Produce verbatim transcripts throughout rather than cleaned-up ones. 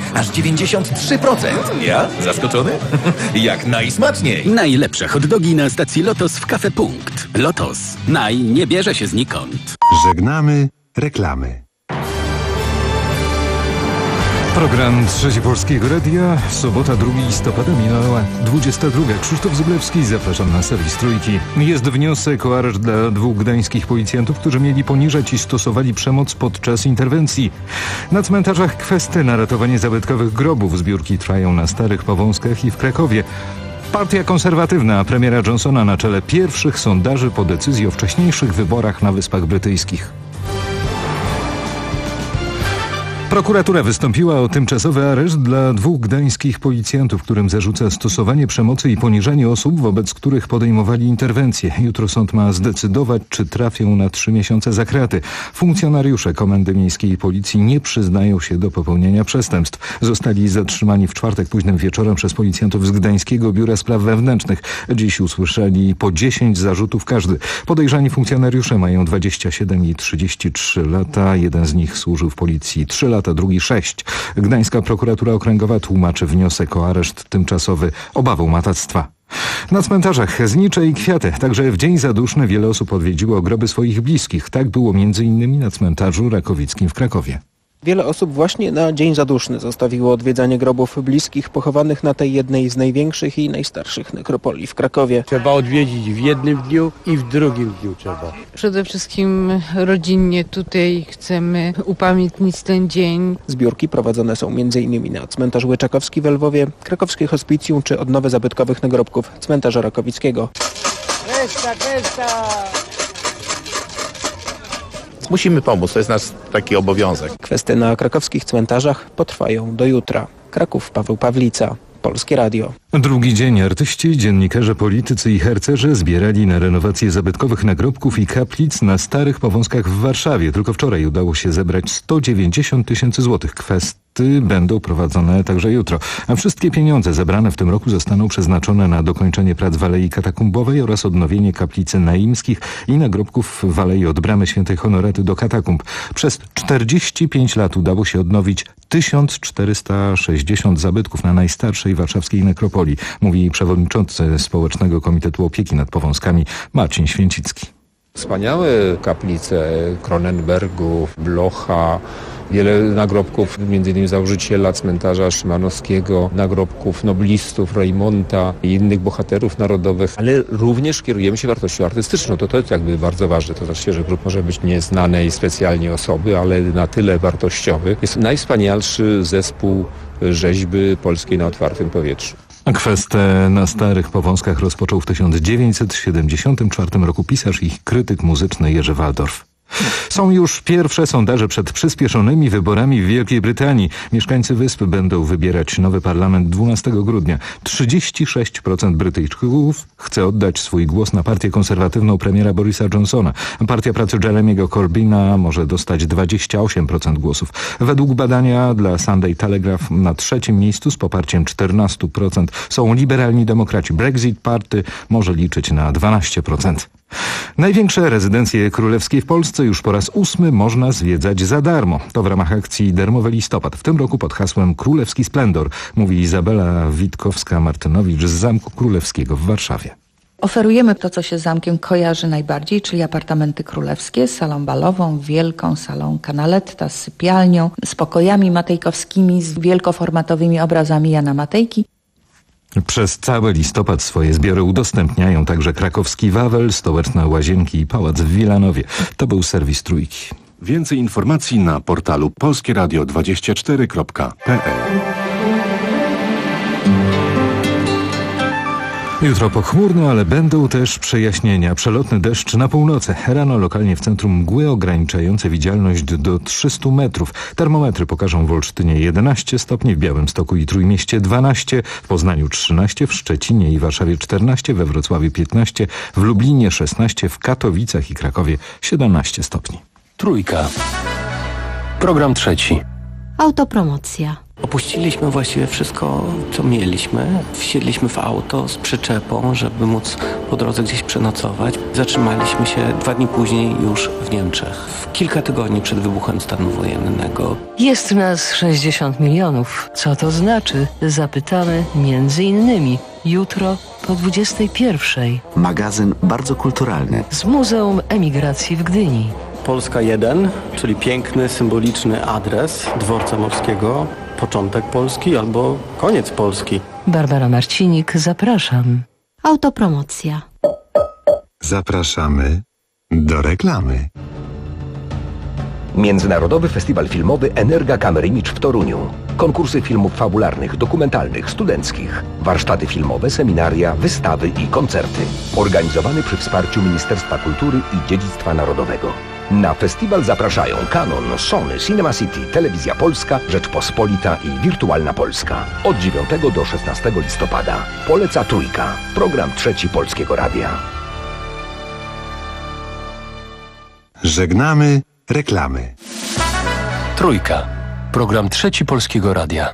Aż dziewięćdziesiąt trzy procent. Ja? Zaskoczony? Jak najsmaczniej. Najlepsze hot dogi na stacji Lotos w Cafe Punkt. Lotos. Naj nie bierze się znikąd. Żegnamy reklamy. Program Trzeci Polskiego Radia. Sobota, drugiego listopada, minęła dwudziesta druga. Krzysztof Zyblewski, zapraszam na serwis Trójki. Jest wniosek o areszt dla dwóch gdańskich policjantów, którzy mieli poniżać i stosowali przemoc podczas interwencji. Na cmentarzach kwestie na ratowanie zabytkowych grobów. Zbiórki trwają na Starych Powązkach i w Krakowie. Partia konserwatywna premiera Johnsona na czele pierwszych sondaży po decyzji o wcześniejszych wyborach na Wyspach Brytyjskich. Prokuratura wystąpiła o tymczasowy areszt dla dwóch gdańskich policjantów, którym zarzuca stosowanie przemocy i poniżanie osób, wobec których podejmowali interwencje. Jutro sąd ma zdecydować, czy trafią na trzy miesiące za kraty. Funkcjonariusze Komendy Miejskiej Policji nie przyznają się do popełnienia przestępstw. Zostali zatrzymani w czwartek późnym wieczorem przez policjantów z Gdańskiego Biura Spraw Wewnętrznych. Dziś usłyszeli po dziesięć zarzutów każdy. Podejrzani funkcjonariusze mają dwadzieścia siedem i trzydzieści trzy lata. Jeden z nich służył w policji trzy lata. A drugi sześć. Gdańska prokuratura okręgowa tłumaczy wniosek o areszt tymczasowy obawą matactwa. Na cmentarzach znicze i kwiaty. Także w Dzień Zaduszny wiele osób odwiedziło groby swoich bliskich. Tak było między innymi na cmentarzu rakowickim w Krakowie. Wiele osób właśnie na Dzień Zaduszny zostawiło odwiedzanie grobów bliskich pochowanych na tej jednej z największych i najstarszych nekropolii w Krakowie. Trzeba odwiedzić w jednym dniu i w drugim dniu trzeba. Przede wszystkim rodzinnie tutaj chcemy upamiętnić ten dzień. Zbiórki prowadzone są między innymi na cmentarz Łyczakowski w Lwowie, krakowskie hospicjum czy odnowę zabytkowych nagrobków cmentarza rakowickiego. Resta, resta! Musimy pomóc, to jest nasz taki obowiązek. Kwestie na krakowskich cmentarzach potrwają do jutra. Kraków, Paweł Pawlica, Polskie Radio. Drugi dzień artyści, dziennikarze, politycy i harcerze zbierali na renowację zabytkowych nagrobków i kaplic na Starych Powązkach w Warszawie. Tylko wczoraj udało się zebrać sto dziewięćdziesiąt tysięcy złotych. Kwestie będą prowadzone także jutro. A wszystkie pieniądze zebrane w tym roku zostaną przeznaczone na dokończenie prac w Alei Katakumbowej oraz odnowienie kaplicy Naimskich i nagrobków w Alei od Bramy Świętej Honoraty do katakumb. Przez czterdzieści pięć lat udało się odnowić tysiąc czterysta sześćdziesiąt zabytków na najstarszej warszawskiej nekropolii, mówi przewodniczący Społecznego Komitetu Opieki nad Powązkami Marcin Święcicki. Wspaniałe kaplice Kronenbergów, Blocha, wiele nagrobków, między innymi założyciela cmentarza Szymanowskiego, nagrobków noblistów, Reymonta i innych bohaterów narodowych, ale również kierujemy się wartością artystyczną. To to jest jakby bardzo ważne. To znaczy, że grup może być nieznanej specjalnie osoby, ale na tyle wartościowy. Jest najwspanialszy zespół rzeźby polskiej na otwartym powietrzu. Kwestię na Starych Powązkach rozpoczął w tysiąc dziewięćset siedemdziesiątym czwartym roku pisarz i krytyk muzyczny Jerzy Waldorf. Są już pierwsze sondaże przed przyspieszonymi wyborami w Wielkiej Brytanii. Mieszkańcy Wysp będą wybierać nowy parlament dwunastego grudnia. trzydzieści sześć procent Brytyjczyków chce oddać swój głos na partię konserwatywną premiera Borisa Johnsona. Partia pracy Jeremiego Corbyna może dostać dwadzieścia osiem procent głosów. Według badania dla Sunday Telegraph na trzecim miejscu z poparciem czternaście procent są liberalni demokraci. Brexit Party może liczyć na dwanaście procent. Największe rezydencje królewskie w Polsce już po raz ósmy można zwiedzać za darmo. To w ramach akcji Darmowy Listopad. W tym roku pod hasłem Królewski Splendor, mówi Izabela Witkowska-Martynowicz z Zamku Królewskiego w Warszawie. Oferujemy to, co się z zamkiem kojarzy najbardziej, czyli apartamenty królewskie z salą balową, wielką salą Canaletta, z sypialnią, z pokojami matejkowskimi, z wielkoformatowymi obrazami Jana Matejki. Przez cały listopad swoje zbiory udostępniają także krakowski Wawel, stołeczne łazienki i pałac w Wilanowie. To był serwis Trójki. Więcej informacji na portalu polskie radio dwadzieścia cztery kropka p l. Jutro pochmurno, ale będą też przejaśnienia. Przelotny deszcz na północy. Rano lokalnie w centrum mgły ograniczające widzialność do trzystu metrów. Termometry pokażą w Olsztynie jedenaście stopni, w Białymstoku i Trójmieście dwanaście, w Poznaniu trzynaście, w Szczecinie i Warszawie czternaście, we Wrocławiu piętnaście, w Lublinie szesnaście, w Katowicach i Krakowie siedemnaście stopni. Trójka. Program trzeci. Autopromocja. Opuściliśmy właściwie wszystko, co mieliśmy. Wsiedliśmy w auto z przyczepą, żeby móc po drodze gdzieś przenocować. Zatrzymaliśmy się dwa dni później już w Niemczech, w kilka tygodni przed wybuchem stanu wojennego. Jest nas sześćdziesiąt milionów. Co to znaczy? Zapytamy między innymi jutro po dwudziestej pierwszej. Magazyn bardzo kulturalny. Z Muzeum Emigracji w Gdyni. Polska jeden, czyli piękny, symboliczny adres dworca morskiego. Początek Polski albo koniec Polski. Barbara Marcinik, zapraszam. Autopromocja. Zapraszamy do reklamy. Międzynarodowy Festiwal Filmowy Energa Camera Image w Toruniu. Konkursy filmów fabularnych, dokumentalnych, studenckich. Warsztaty filmowe, seminaria, wystawy i koncerty. Organizowany przy wsparciu Ministerstwa Kultury i Dziedzictwa Narodowego. Na festiwal zapraszają Canon, Sony, Cinema City, Telewizja Polska, Rzeczpospolita i Wirtualna Polska. Od dziewiątego do szesnastego listopada. Poleca Trójka. Program Trzeci Polskiego Radia. Żegnamy reklamy. Trójka. Program Trzeci Polskiego Radia.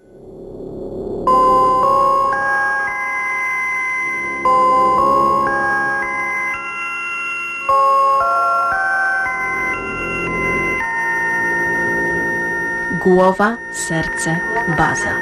Głowa, serce, baza.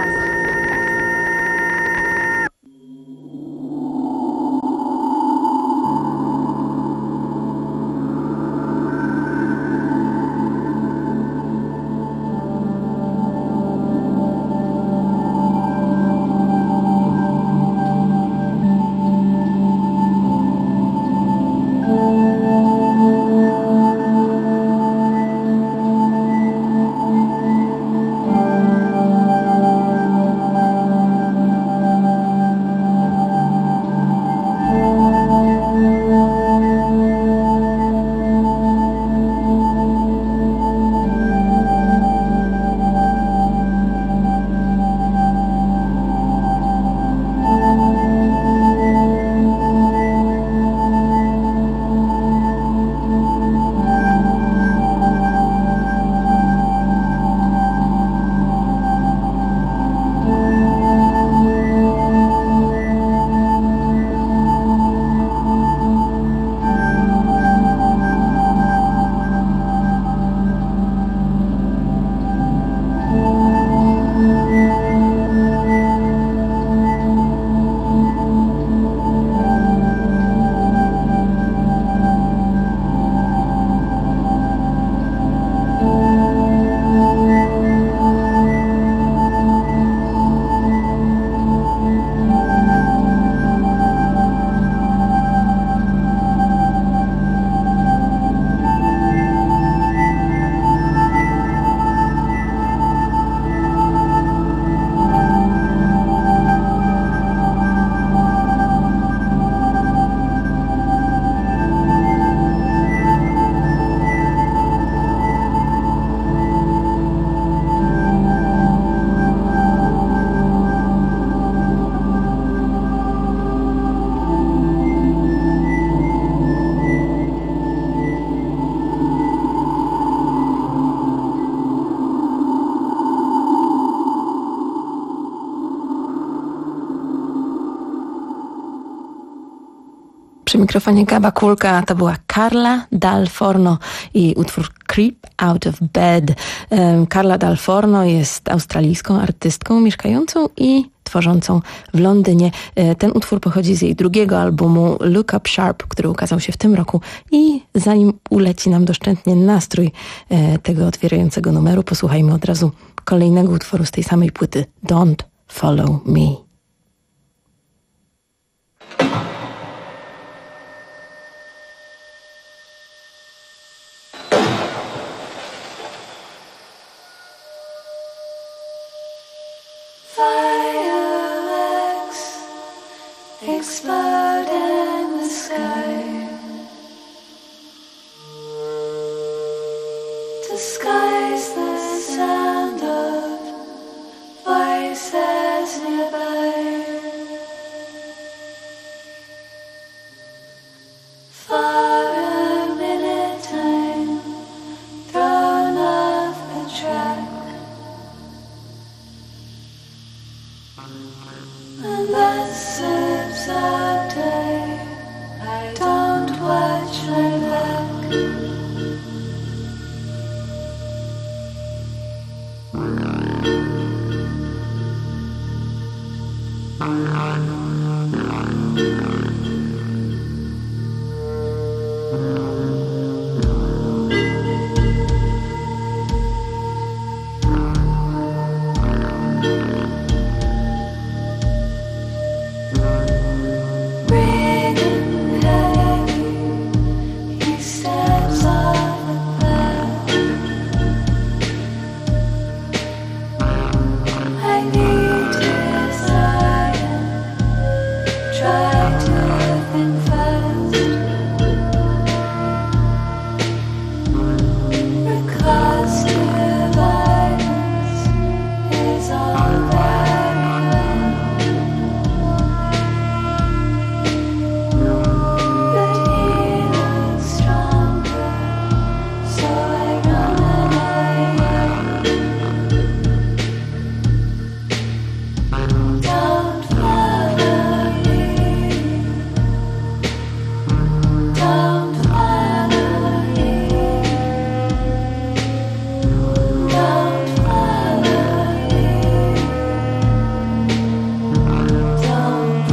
Przy mikrofonie Gaba Kulka, to była Carla Dal Forno i utwór Creep Out of Bed. Carla Dal Forno jest australijską artystką mieszkającą i tworzącą w Londynie. Ten utwór pochodzi z jej drugiego albumu Look Up Sharp, który ukazał się w tym roku i zanim uleci nam doszczętnie nastrój tego otwierającego numeru, posłuchajmy od razu kolejnego utworu z tej samej płyty Don't Follow Me. Fireworks explode in the sky. Disguise the sound of voices nearby. For a minute time, thrown off the track. And that slips of day, I don't watch my back. Breathing heavy, he steps off the path. I need his iron, try to think fast. Because violence is all very well. But he looks stronger, so I run and I don't follow you. Don't follow you. Don't follow you. Don't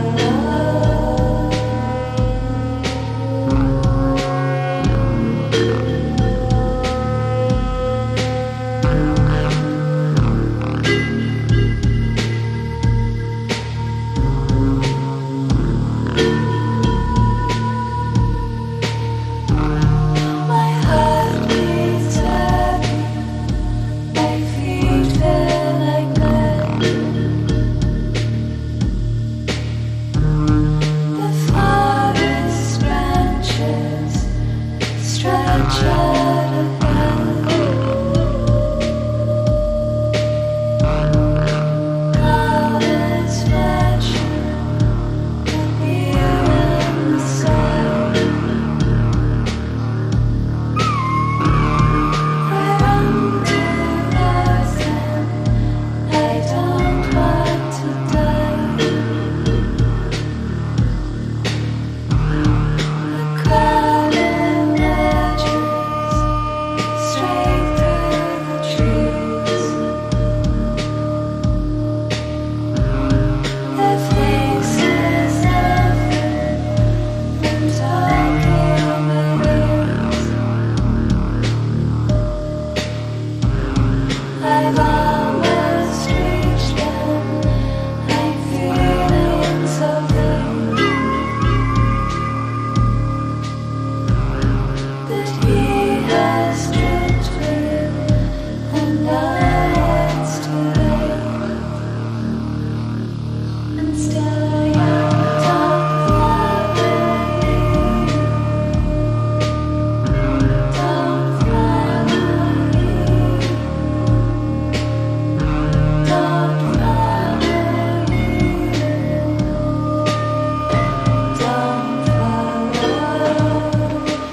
My heart beats heavy, my feet feel like lead. The forest branches stretch out again. Colors flashing, appear in the sun. I run towards them, I don't want to die. A crowd emerges, straight through the trees. Their faces nothing from talking memories. I've almost reached them, I'm feeling so blue. But he has drifted, and now it's too late. And still I don't follow you. Don't follow you. Don't follow you. Don't follow.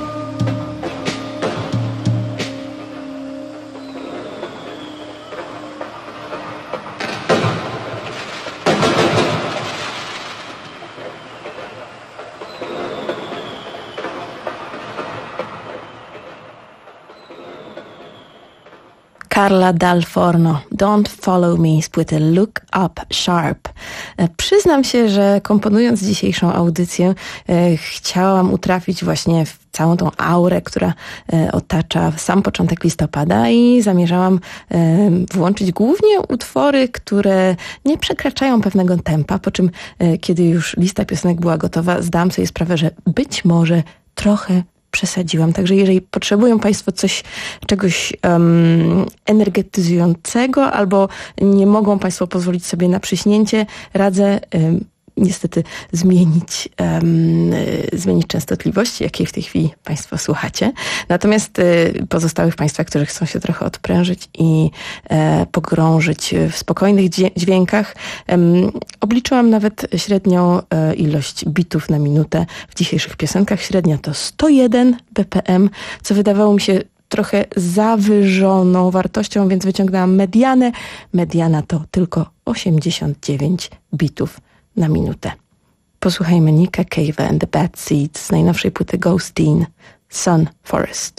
Carla Dal Forno, Don't Follow Me z płyty Look Up Sharp. E, Przyznam się, że komponując dzisiejszą audycję e, chciałam utrafić właśnie w całą tą aurę, która e, otacza sam początek listopada i zamierzałam e, włączyć głównie utwory, które nie przekraczają pewnego tempa, po czym e, kiedy już lista piosenek była gotowa, zdałam sobie sprawę, że być może trochę przesadziłam. Także jeżeli potrzebują Państwo coś, czegoś um, energetyzującego albo nie mogą Państwo pozwolić sobie na przyśnięcie, radzę um, niestety zmienić, um, zmienić częstotliwość, jakiej w tej chwili Państwo słuchacie. Natomiast y, pozostałych Państwa, którzy chcą się trochę odprężyć i e, pogrążyć w spokojnych dźwiękach, um, obliczyłam nawet średnią e, ilość bitów na minutę w dzisiejszych piosenkach. Średnia to sto jeden B P M, co wydawało mi się trochę zawyżoną wartością, więc wyciągnęłam medianę. Mediana to tylko osiemdziesiąt dziewięć bitów na minutę. Posłuchajmy Nicka Cave'a and the Bad Seeds z najnowszej płyty Ghosteen, Sun Forest.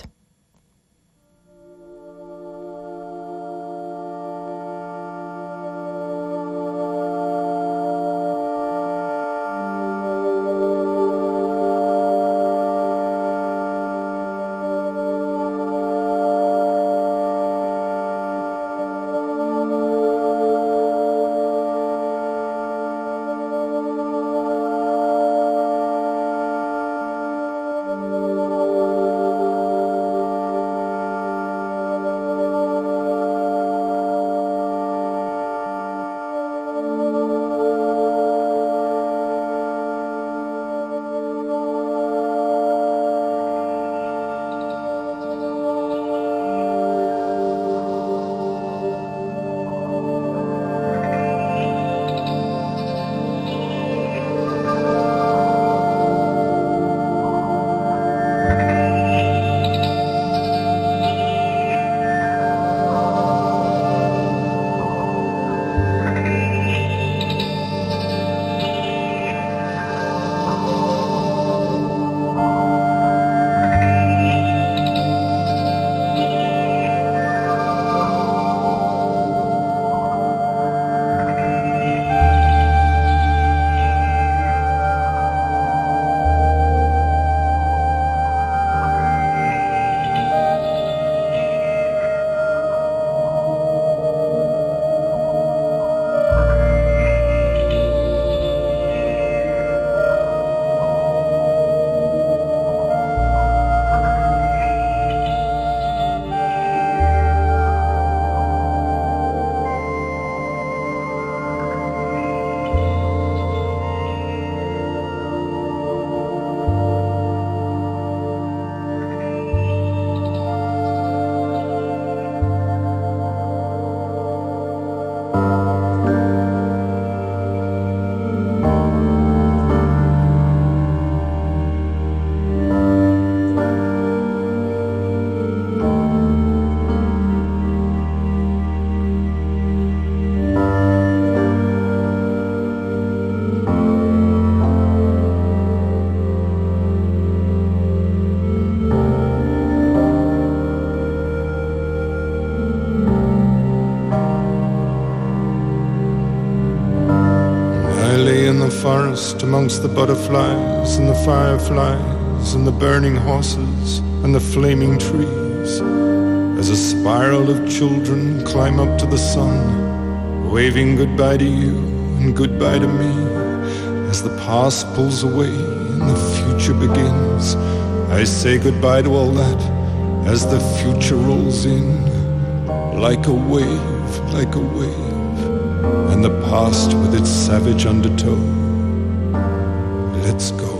Forest amongst the butterflies and the fireflies and the burning horses and the flaming trees, as a spiral of children climb up to the sun, waving goodbye to you and goodbye to me. As the past pulls away and the future begins, I say goodbye to all that as the future rolls in, like a wave, like a wave, and the past with its savage undertow. Let's go.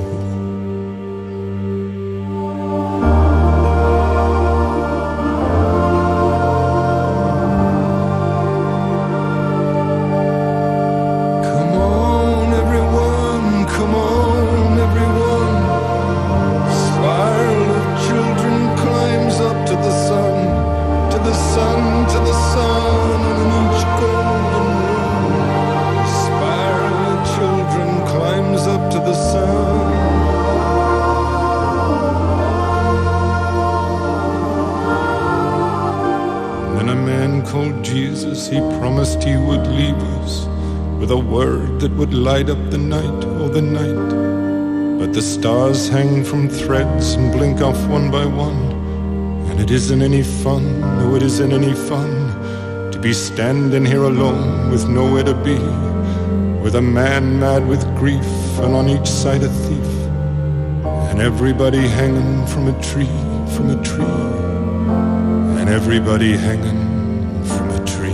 He promised he would leave us with a word that would light up the night, oh the night. But the stars hang from threads and blink off one by one, and it isn't any fun, no it isn't any fun to be standing here alone with nowhere to be, with a man mad with grief and on each side a thief, and everybody hanging from a tree, from a tree, and everybody hanging from a tree.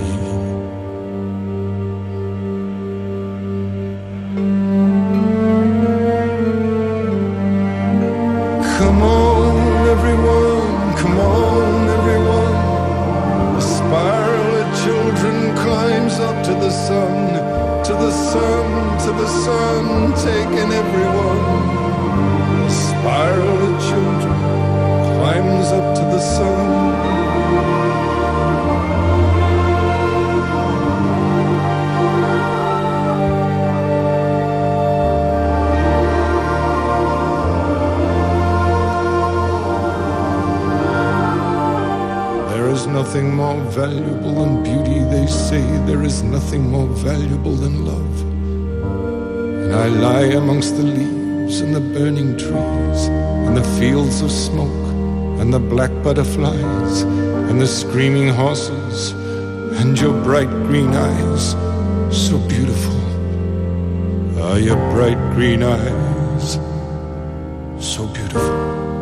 Come on, everyone, come on, everyone. A spiral of children climbs up to the sun, to the sun, to the sun, taking everyone. A spiral of children climbs up to the sun. more valuable than beauty. They say there is nothing more valuable than love. And I lie amongst the leaves and the burning trees and the fields of smoke and the black butterflies and the screaming horses and your bright green eyes, so beautiful. Ah, your bright green eyes, so beautiful.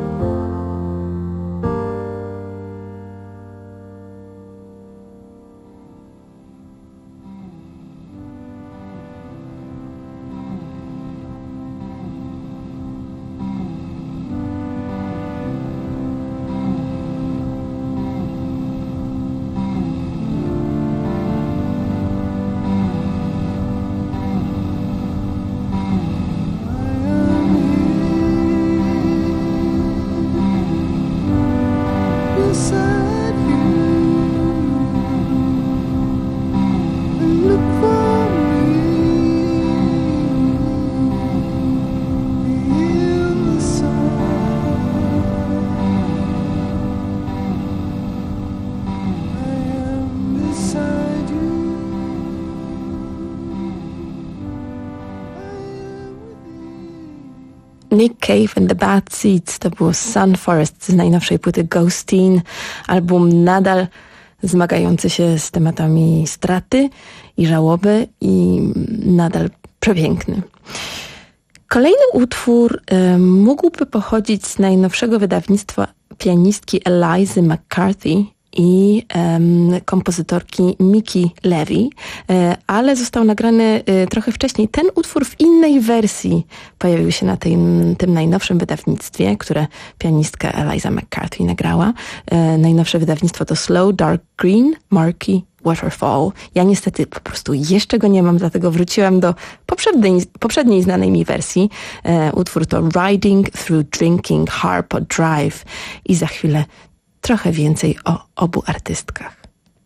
Nick Cave and the Bad Seeds to było Sun Forest z najnowszej płyty Ghosteen, album nadal zmagający się z tematami straty i żałoby i nadal przepiękny. Kolejny utwór y, mógłby pochodzić z najnowszego wydawnictwa pianistki Elizy McCarthy i um, kompozytorki Miki Levy, e, ale został nagrany e, trochę wcześniej. Ten utwór w innej wersji pojawił się na tym, tym najnowszym wydawnictwie, które pianistka Eliza McCarthy nagrała. E, najnowsze wydawnictwo to Slow Dark Green Murky Waterfall. Ja niestety po prostu jeszcze go nie mam, dlatego wróciłam do poprzedniej, poprzedniej znanej mi wersji. E, utwór to Riding Through Drinking Harpo Drive i za chwilę trochę więcej o obu artystkach.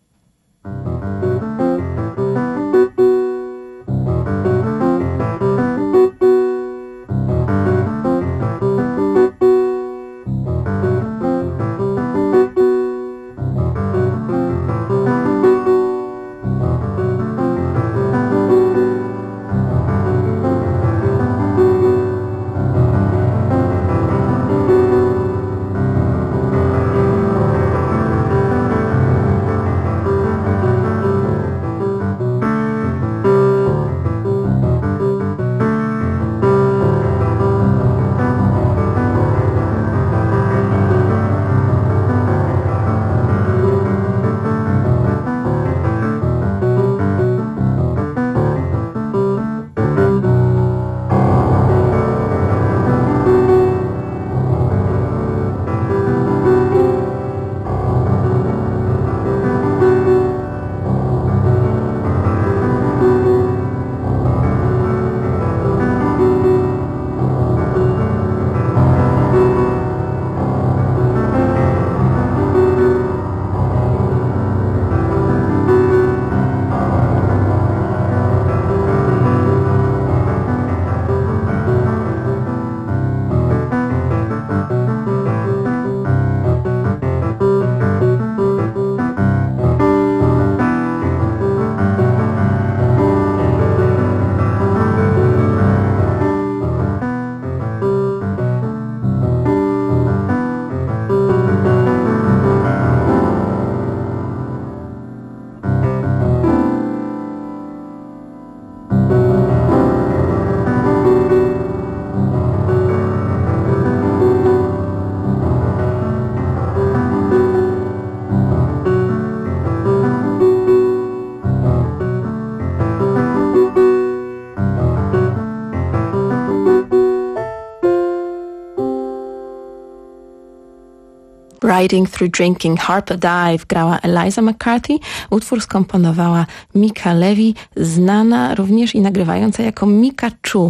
Riding Through Drinking Harpo Dive grała Eliza McCarthy. Utwór skomponowała Mika Levy, znana również i nagrywająca jako Mika Chu.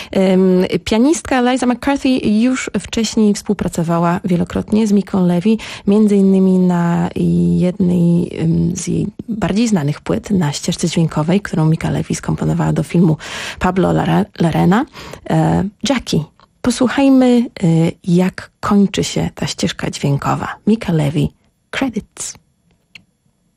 Um, pianistka Eliza McCarthy już wcześniej współpracowała wielokrotnie z Miką Levy, między innymi na jednej um, z jej bardziej znanych płyt, na ścieżce dźwiękowej, którą Mika Levy skomponowała do filmu Pablo Larraína, e, Jackie. Posłuchajmy, jak kończy się ta ścieżka dźwiękowa. Mika Levy, Credits.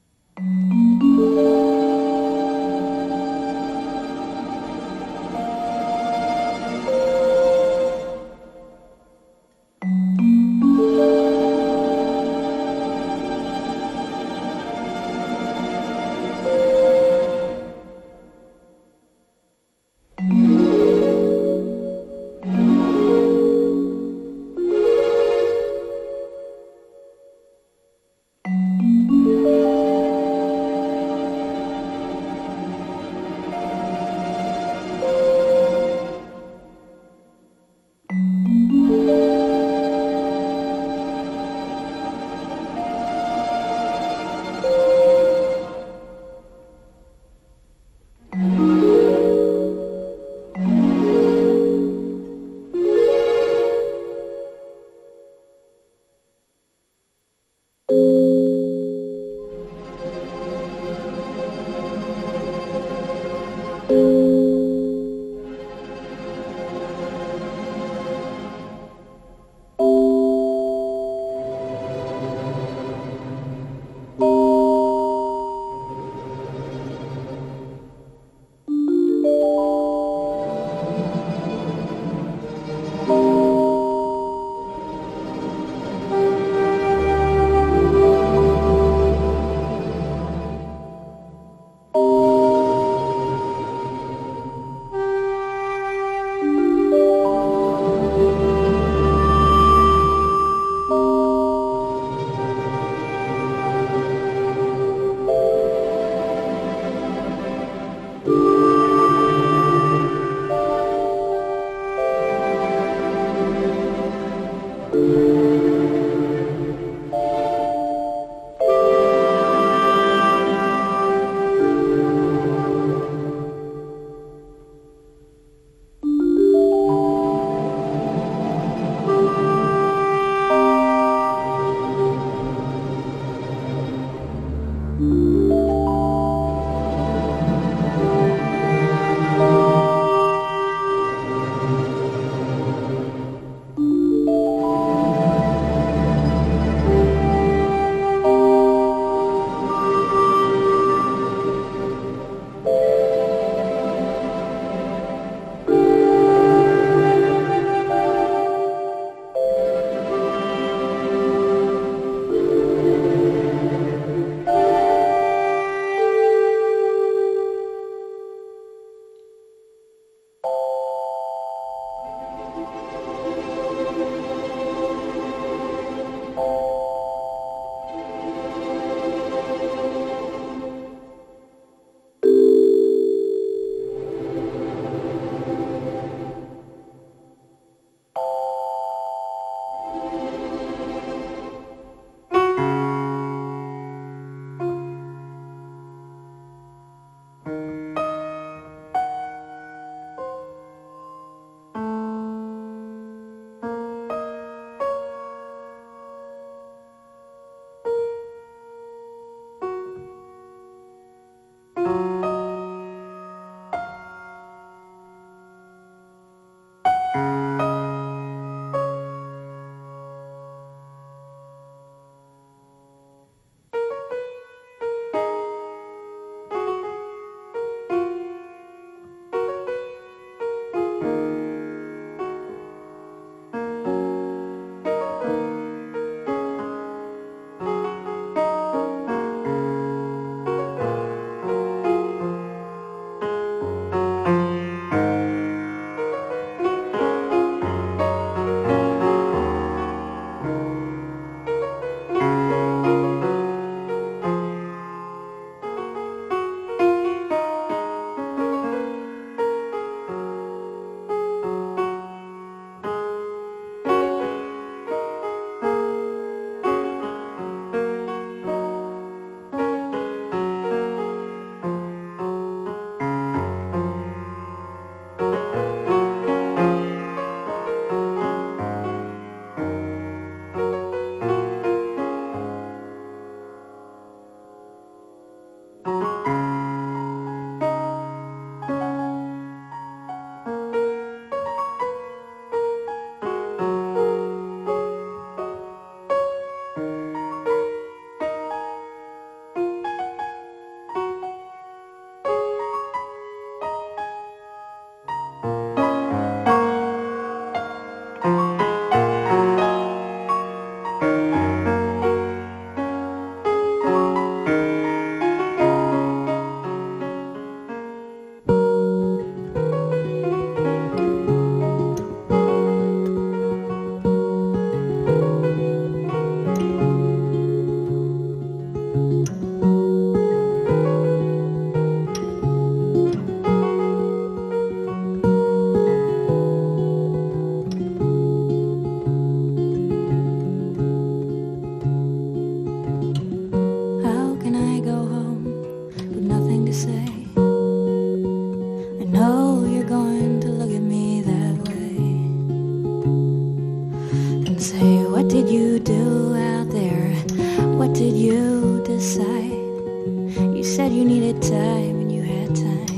needed time and you had time.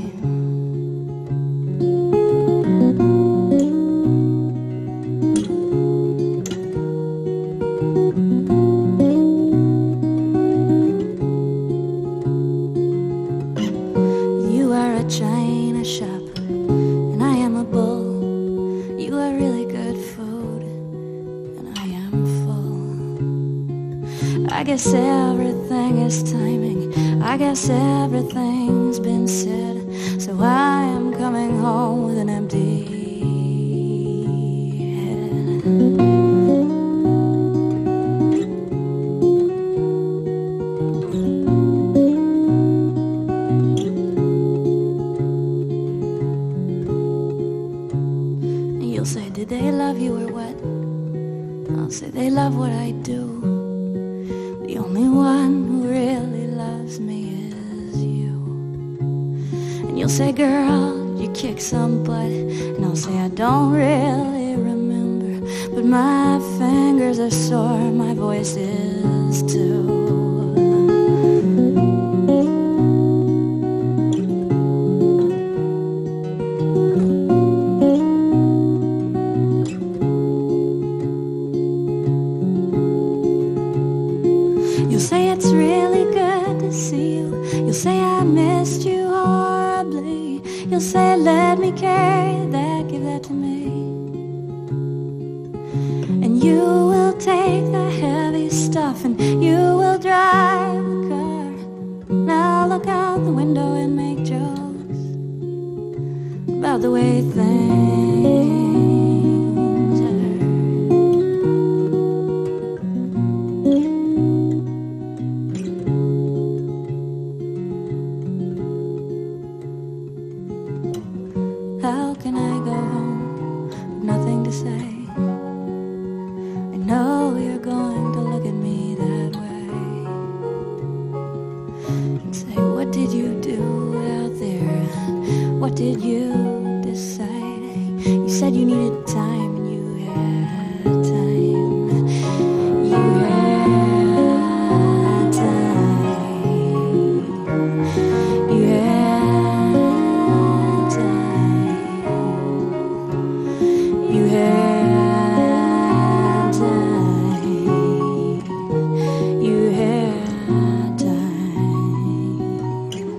You are a china shop and I am a bull. You are really good food and I am full. I guess everything is timing. I guess everything's been said. So I am coming home with an empty head. You'll say, did they love you or what? I'll say, they love what I do. The only one who really loves me is you. And you'll say, girl, you kick some butt. And I'll say, I don't really remember, but my fingers are sore, my voice is too. You'll say it's really good to see you. You'll say I missed you horribly. You'll say let me carry that, give that to me. And you will take the heavy stuff and you will drive the car. Now look out the window and make jokes about the way things are. How can I go home with nothing to say? I know you're going to look at me that way and say, what did you do out there? What did you decide? You said you needed time and you had time. You had time. You had time. You had time. You had time.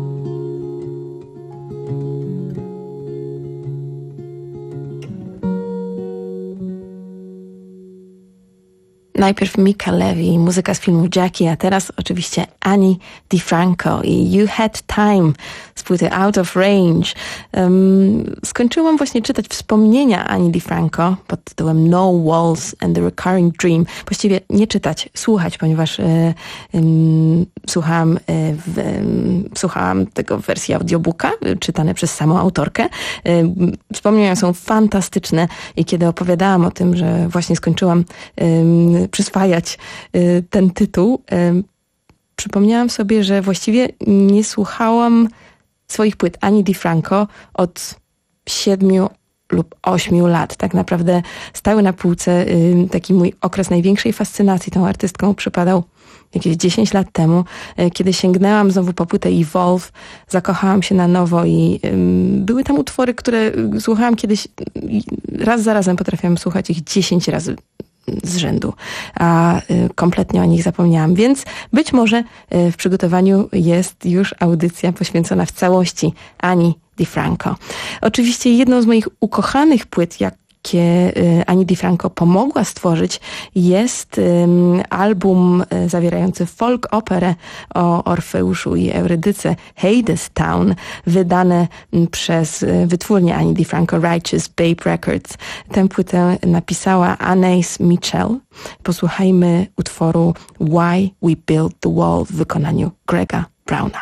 Najpierw Mika Levy, muzyka z filmu Jackie, a teraz oczywiście Ani DiFranco i You Had Time z płyty Out of Range. Um, skończyłam właśnie czytać wspomnienia Ani DiFranco pod tytułem No Walls and the Recurring Dream. Właściwie nie czytać, słuchać, ponieważ e, um, słuchałam, e, w, um, słuchałam tego w wersji audiobooka, e, czytane przez samą autorkę. E, wspomnienia są fantastyczne i kiedy opowiadałam o tym, że właśnie skończyłam e, przyswajać e, ten tytuł, e, przypomniałam sobie, że właściwie nie słuchałam swoich płyt Ani DiFranco od siedmiu lub ośmiu lat. Tak naprawdę stały na półce. Taki mój okres największej fascynacji tą artystką przypadał jakieś dziesięć lat temu, kiedy sięgnęłam znowu po płytę Evolve, zakochałam się na nowo i um, były tam utwory, które słuchałam kiedyś, raz za razem potrafiłam słuchać ich dziesięć razy z rzędu, a y, kompletnie o nich zapomniałam, więc być może y, w przygotowaniu jest już audycja poświęcona w całości Ani DiFranco. Oczywiście jedną z moich ukochanych płyt, jakie y, Ani DiFranco pomogła stworzyć, jest y, album y, zawierający folk operę o Orfeuszu i Eurydyce, Hadestown, wydane y, przez y, wytwórnię Ani DiFranco, Righteous Babe Records. Tę płytę napisała Anais Mitchell. Posłuchajmy utworu Why We Built the Wall w wykonaniu Grega Browna.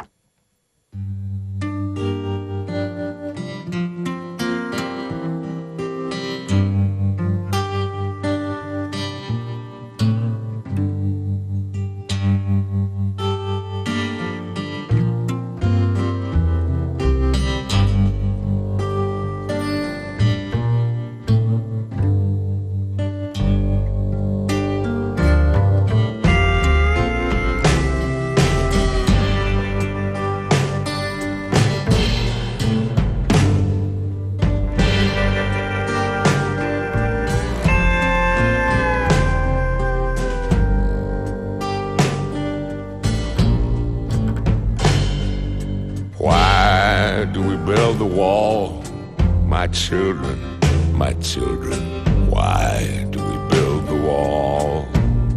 Why do we build the wall? My children, my children, why do we build the wall?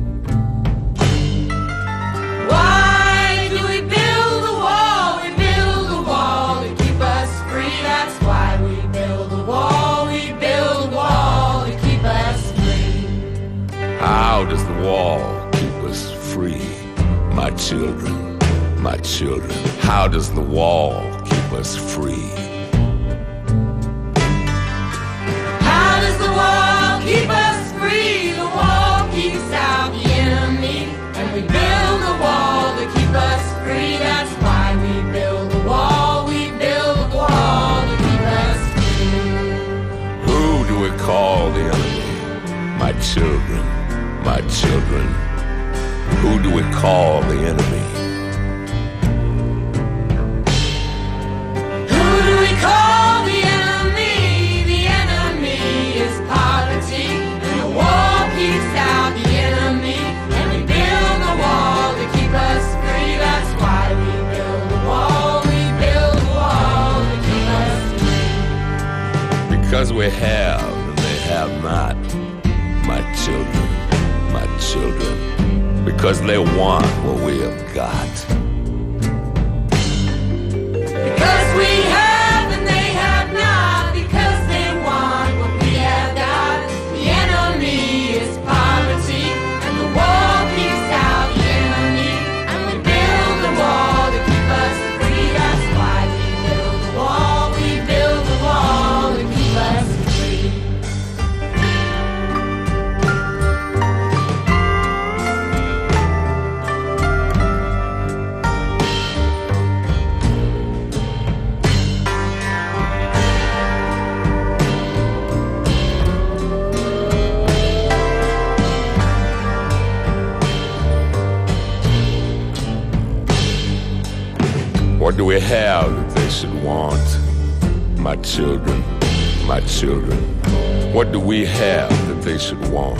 Why do we build the wall? We build the wall to keep us free. That's why we build the wall. We build the wall to keep us free. How does the wall keep us free? My children, my children, how does the wall keep us free? How does the wall keep us free? The wall keeps out the enemy. And we build the wall to keep us free. That's why we build the wall. We build the wall to keep us free. Who do we call the enemy? My children, my children, who do we call the enemy? Call the enemy, the enemy is poverty, and the wall keeps out the enemy, and we build the wall to keep us free. That's why we build the wall, we build the wall to keep us free. Because we have and they have not, my children, my children, because they want what we have got. Because we have What do we have that they should want? My children, my children, what do we have that they should want?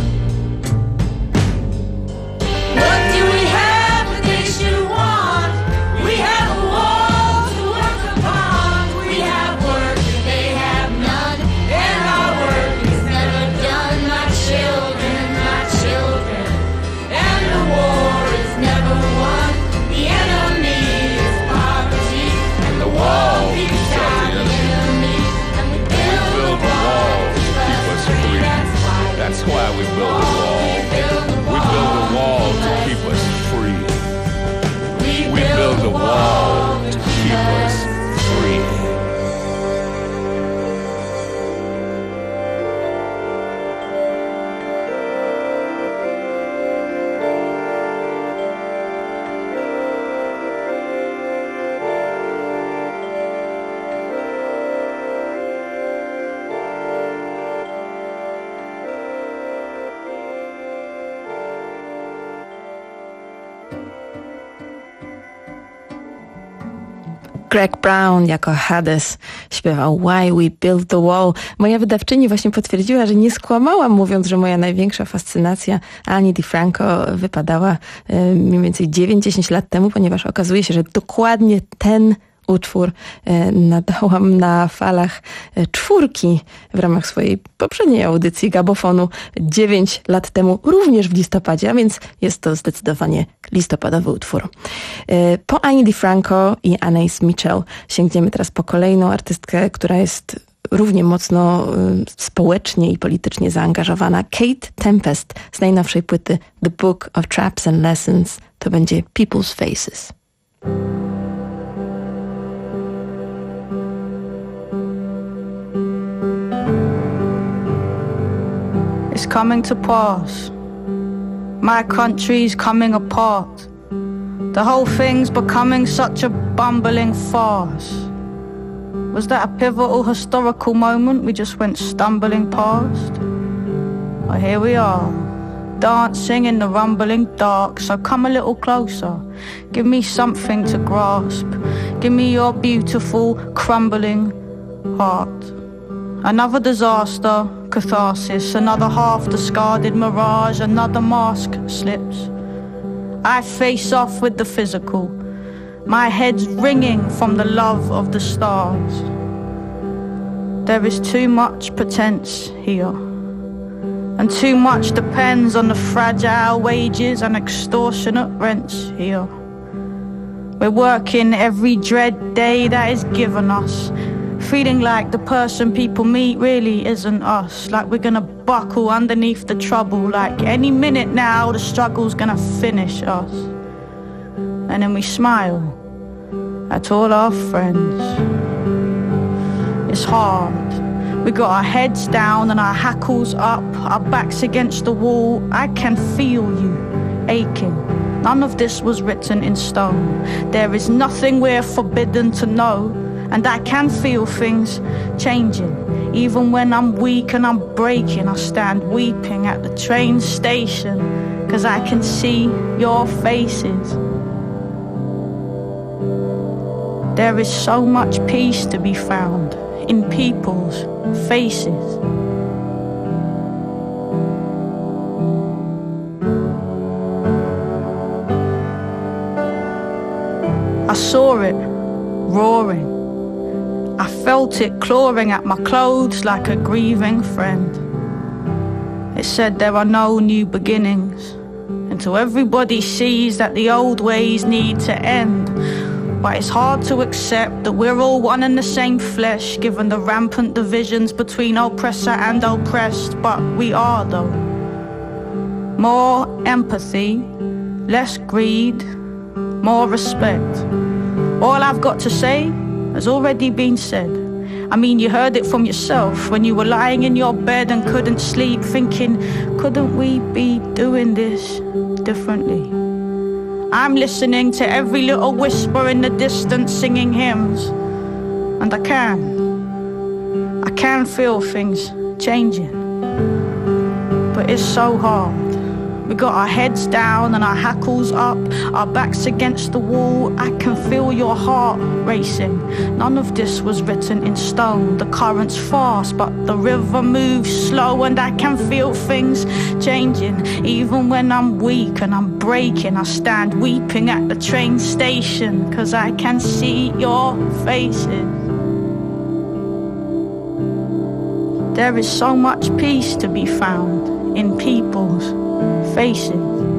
What do we have that they should want? We have a wall to work upon. We have work that they have none, and our work is never done. My children, my children, and the war is never won. The enemy is poverty, and the wall keeps out the enemy, and we build the wall to keep us free. That's why we build the wall. We build the wall to keep us free. We build the wall to keep us free. Greg Brown jako Hades śpiewał Why We Built the Wall. Moja wydawczyni właśnie potwierdziła, że nie skłamałam, mówiąc, że moja największa fascynacja Ani DiFranco wypadała y, mniej więcej dziewięć dziesięć lat temu, ponieważ okazuje się, że dokładnie ten utwór e, nadałam na falach e, czwórki w ramach swojej poprzedniej audycji Gabofonu dziewięć lat temu, również w listopadzie, a więc jest to zdecydowanie listopadowy utwór. E, po Ani DiFranco i Anais Mitchell sięgniemy teraz po kolejną artystkę, która jest równie mocno e, społecznie i politycznie zaangażowana. Kate Tempest z najnowszej płyty The Book of Traps and Lessons. To będzie People's Faces. It's coming to pass. My country's coming apart. The whole thing's becoming such a bumbling farce. Was that a pivotal historical moment we just went stumbling past? Well, here we are, dancing in the rumbling dark. So come a little closer, give me something to grasp. Give me your beautiful, crumbling heart. Another disaster, catharsis, another half-discarded mirage, another mask slips. I face off with the physical, My head's ringing from the love of the stars. There is too much pretense here, and too much depends on the fragile wages and extortionate rents here. We're working every dread day that is given us, feeling like the person people meet really isn't us, like we're gonna buckle underneath the trouble, like any minute now the struggle's gonna finish us. And then we smile at all our friends. It's hard. We got our heads down and our hackles up, our backs against the wall. I can feel you aching. None of this was written in stone. There is nothing we're forbidden to know, and I can feel things changing. Even when I'm weak and I'm breaking, I stand weeping at the train station, 'cause I can see your faces. There is so much peace to be found in people's faces. I saw it roaring. I felt it clawing at my clothes like a grieving friend. It said there are no new beginnings until everybody sees that the old ways need to end. But it's hard to accept that we're all one and the same flesh, given the rampant divisions between oppressor and oppressed. But we are, though. More empathy, less greed, more respect. All I've got to say has already been said. I mean, you heard it from yourself when you were lying in your bed and couldn't sleep, thinking, couldn't we be doing this differently? I'm listening to every little whisper in the distance singing hymns, and I can. I can feel things changing, but it's so hard. We got our heads down and our hackles up, our backs against the wall. I can feel your heart racing. None of this was written in stone. The current's fast, but the river moves slow, and I can feel things changing. Even when I'm weak and I'm breaking, I stand weeping at the train station, 'cause I can see your faces. There is so much peace to be found in people's faces.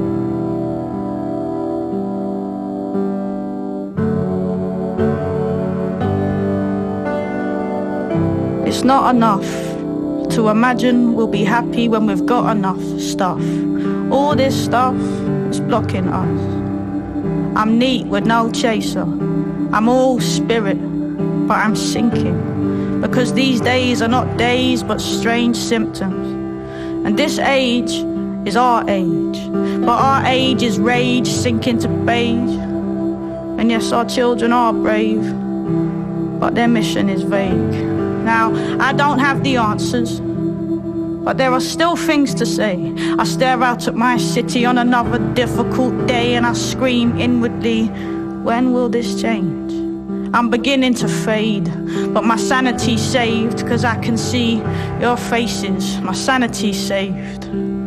It's not enough to imagine we'll be happy when we've got enough stuff. All this stuff is blocking us. I'm neat with no chaser. I'm all spirit, but I'm sinking, because these days are not days but strange symptoms. And this age is our age, but our age is rage sinking to beige. And yes, our children are brave, but their mission is vague. Now, I don't have the answers, but there are still things to say. I stare out at my city on another difficult day, and I scream inwardly, when will this change? I'm beginning to fade, but my sanity's saved, 'cause I can see your faces. My sanity's saved,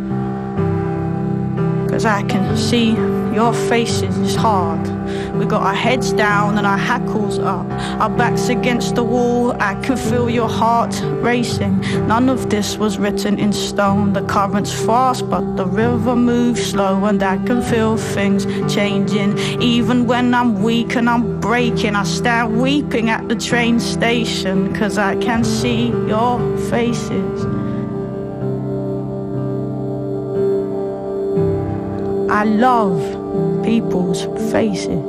'cause I can see your faces. It's hard. We got our heads down and our hackles up, our backs against the wall. I can feel your heart racing. None of this was written in stone. The current's fast, but the river moves slow, and I can feel things changing. Even when I'm weak and I'm breaking, I stand weeping at the train station, 'cause I can see your faces. I love people's faces.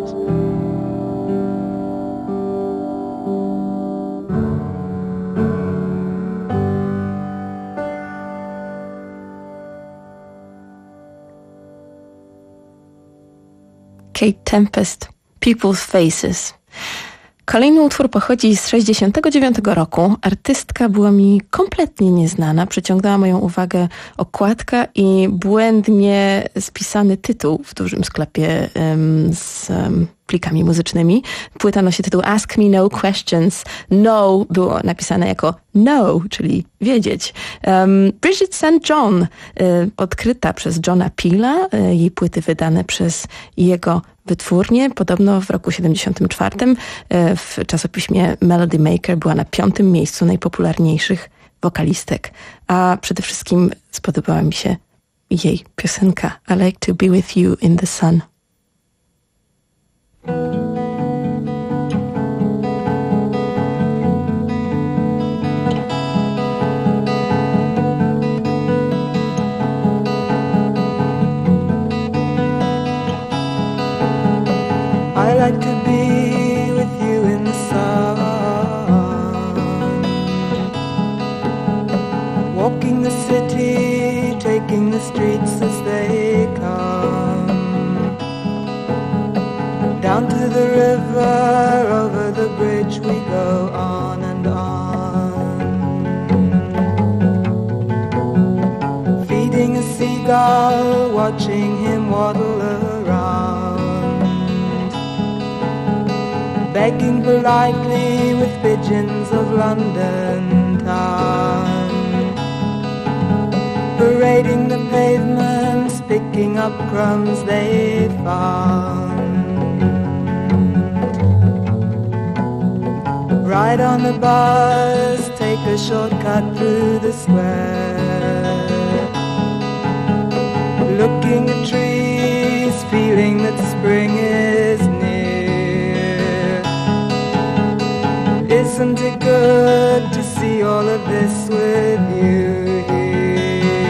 Kate Tempest, People's Faces. Kolejny utwór pochodzi z sześćdziesiątego dziewiątego roku. Artystka była mi kompletnie nieznana. Przyciągnęła moją uwagę okładka i błędnie spisany tytuł w dużym sklepie um, z um, plikami muzycznymi. Płyta nosi tytuł Ask Me No Questions. No było napisane jako know, czyli wiedzieć. Um, Bridget Saint John, y, odkryta przez Johna Peela, y, jej płyty wydane przez jego wytwórnię. Podobno w roku siedemdziesiątym czwartym y, w czasopiśmie Melody Maker była na piątym miejscu najpopularniejszych wokalistek. A przede wszystkim spodobała mi się jej piosenka I Like to Be With You in the Sun. I like to be with you in the sun, walking the city, taking the streets as they come, down to the river, over the bridge we go on and on, feeding a seagull, watching him waddle around, begging politely with pigeons of London town, parading the pavements, picking up crumbs they found. Ride on the bus, take a shortcut through the square, looking at trees, feeling that spring is near. Isn't it good to see all of this with you here?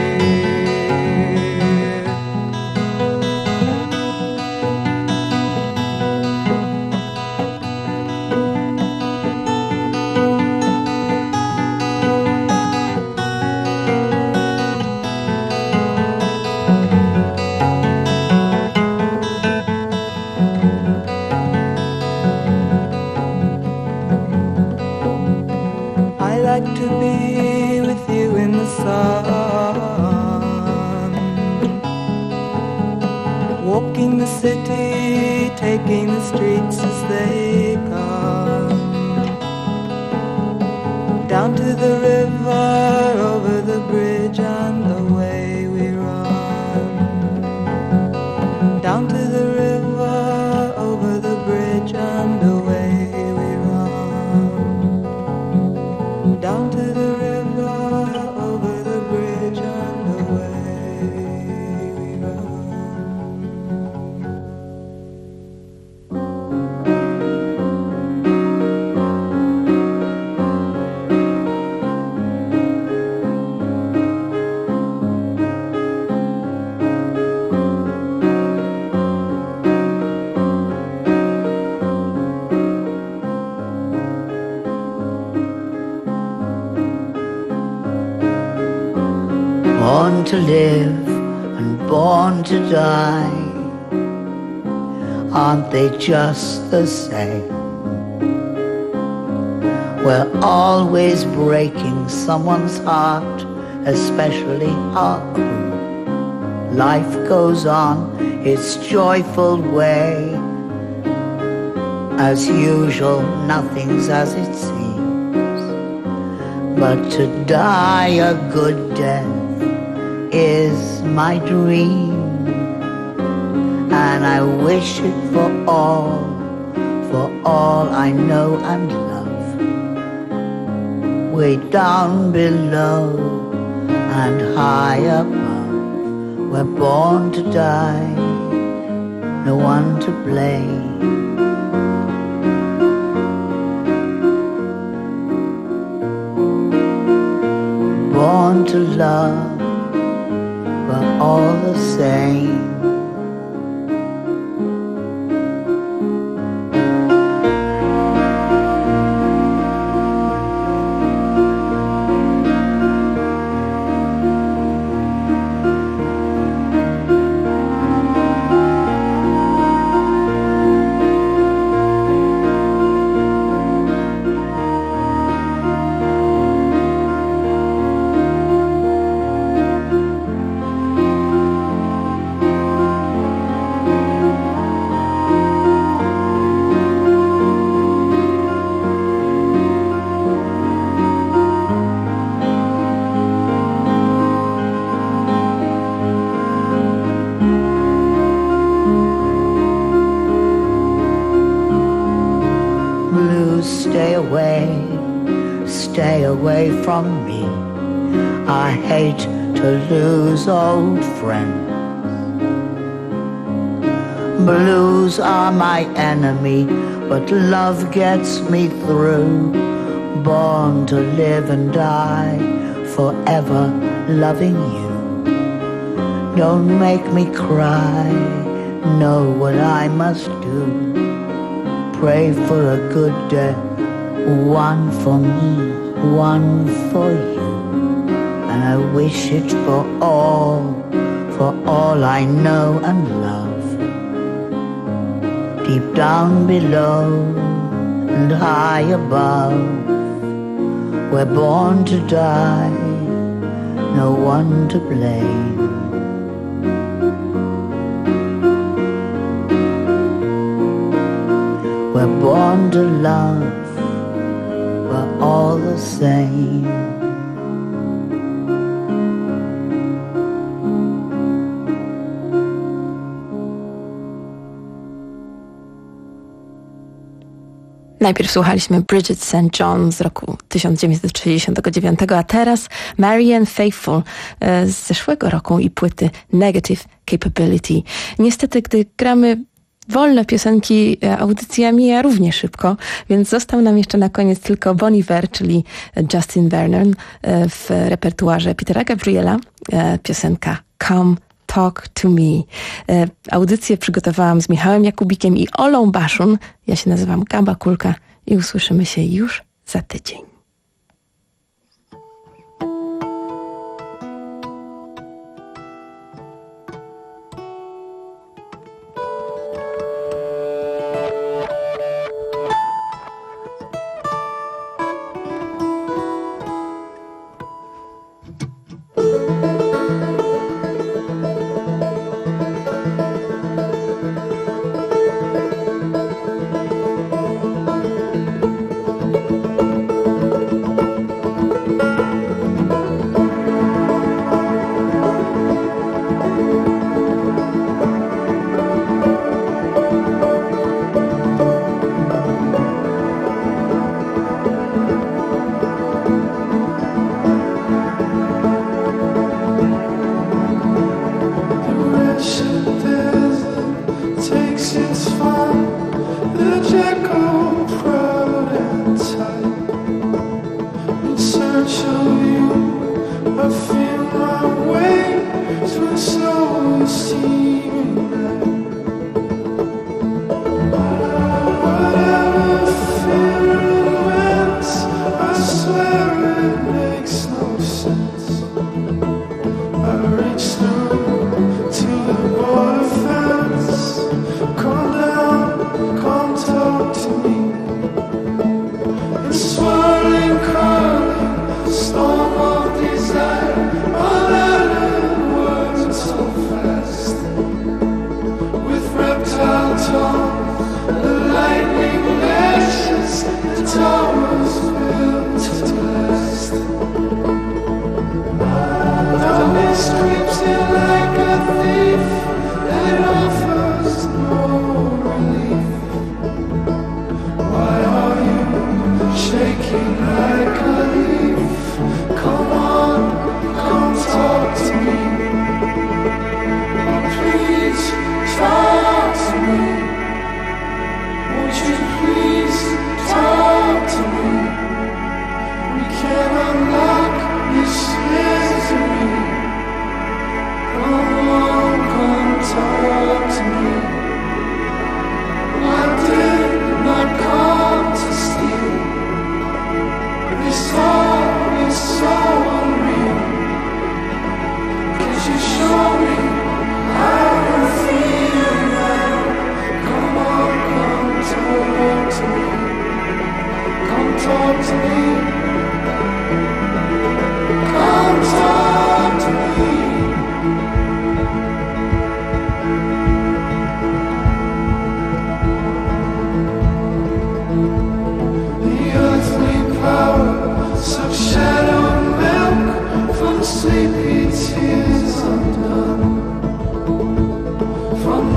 I like to be with you in the sun, walking the city, taking the streets as they come, down to the river, over the bridge and away we run, down to the river, over the bridge and away we run, down to the river, over the bridge and away we run. Born to live and born to die, aren't they just the same? We're always breaking someone's heart, especially our crew. Life goes on its joyful way. As usual, nothing's as it seems, but to die a good death is my dream, and I wish it for all, for all I know and love. Way down below and high above, we're born to die, no one to blame. Born to love, we're all the same. stay away, stay away from me. I hate to lose old friends. Blues are my enemy, but love gets me through. Born to live and die, forever loving you. Don't make me cry, know what I must do. Pray for a good death, one for me, one for you. And I wish it for all, for all I know and love. Deep down below and high above, we're born to die, no one to blame. We're born to love, we're all the same. Najpierw słuchaliśmy Bridget Saint John z roku tysiąc dziewięćset sześćdziesiątego dziewiątego, a teraz Marianne Faithfull z zeszłego roku i płyty Negative Capability. Niestety, gdy gramy wolne piosenki, audycja mija równie szybko, więc został nam jeszcze na koniec tylko Bon Iver, czyli Justin Vernon w repertuarze Petera Gabriela, piosenka Come Talk to Me. Audycję przygotowałam z Michałem Jakubikiem i Olą Baszun. Ja się nazywam Gaba Kulka i usłyszymy się już za tydzień.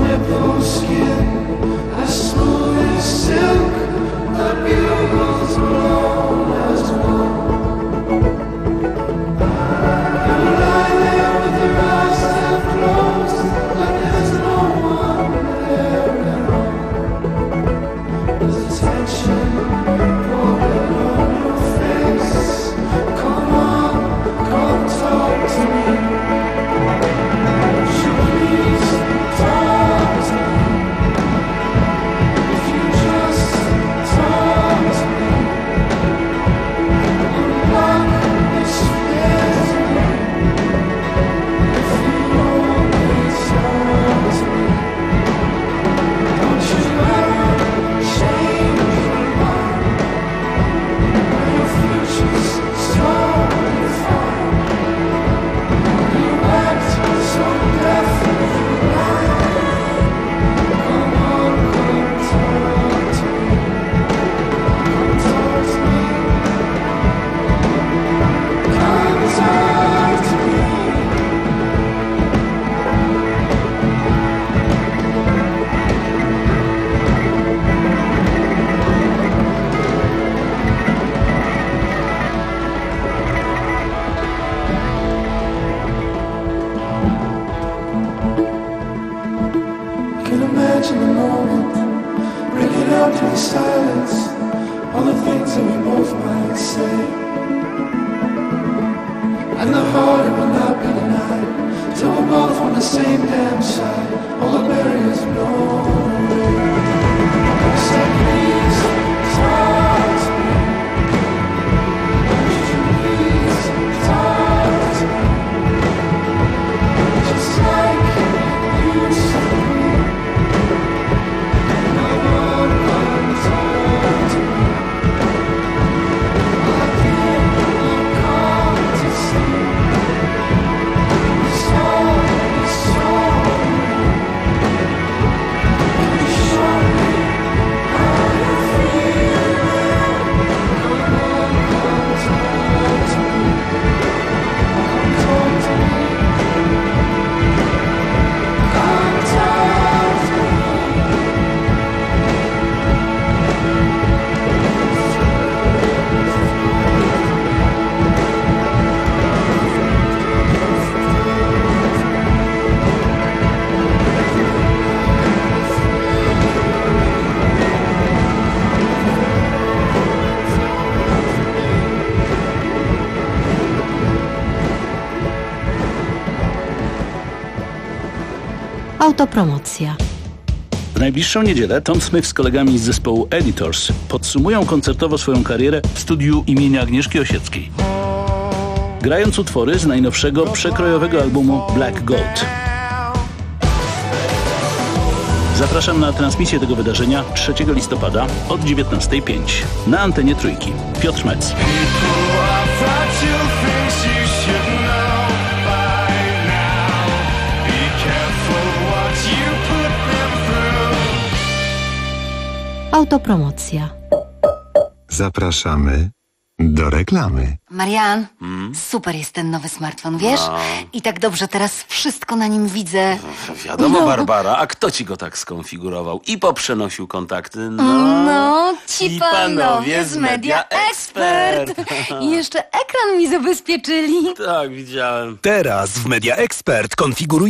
Skin as smooth as silk, the bugles Autopromocja. W najbliższą niedzielę Tom Smith z kolegami z zespołu Editors podsumują koncertowo swoją karierę w studiu imienia Agnieszki Osieckiej, grając utwory z najnowszego przekrojowego albumu Black Gold. Zapraszam na transmisję tego wydarzenia trzeciego listopada od dziewiętnastej pięć na antenie Trójki. Piotr Mec. Autopromocja. Zapraszamy do reklamy. Marian, super jest ten nowy smartfon, wiesz? No. I tak dobrze teraz wszystko na nim widzę. Wiadomo, No. Barbara, a kto ci go tak skonfigurował i poprzenosił kontakty? No, No, ci ci panowie z Media Expert. I jeszcze ekran mi zabezpieczyli. Tak, widziałem. Teraz w Media Expert konfiguruje